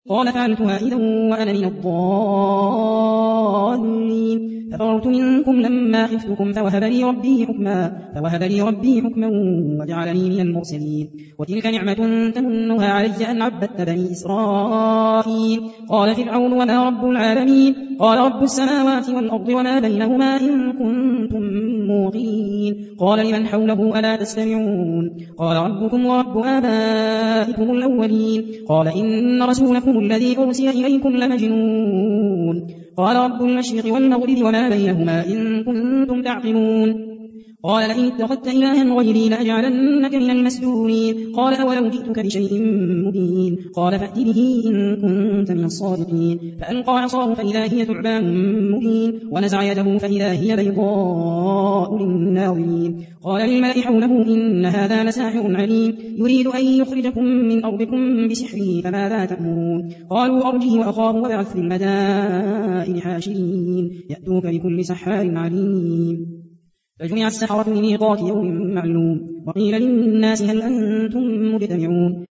قال فعلتها إذا وأنا من الضالين ففررت منكم لما خفتكم فوهب لي ربي حكما وجعلني من المرسلين وتلك نعمة تمنها علي أن عبدت بني إسرائيل قال فرعون وما رب العالمين قال رب السماوات والأرض وما بينهما إن كنتم موقنين قال لمن حوله ألا تستمعون قال ربكم ورب آبائكم الأولين قال إن رسولكم الذي أرسل إليكم لمجنون قال رب المشرق والمغرب وما بينهما إن كنتم تعقلون قال لئن اتخذت إلها غيري لأجعلنك من المسجونين قال أولو جئتك بشيء مبين قال فأت به إن كنت من الصادقين فألقى عصاه فإذا هي ثعبان مبين ونزع يده فإذا هي بيضاء للناظرين قال للملأ حوله إن هذا لساحر عليم يريد أن يخرجكم من أرضكم بسحره فماذا تأمرون قالوا أرجه وأخاه وابعث في المدائن حاشرين يأتوك بكل سحار عليم فجمع السحرة لميقات يوم معلوم وقيل للناس هل أنتم مجتمعون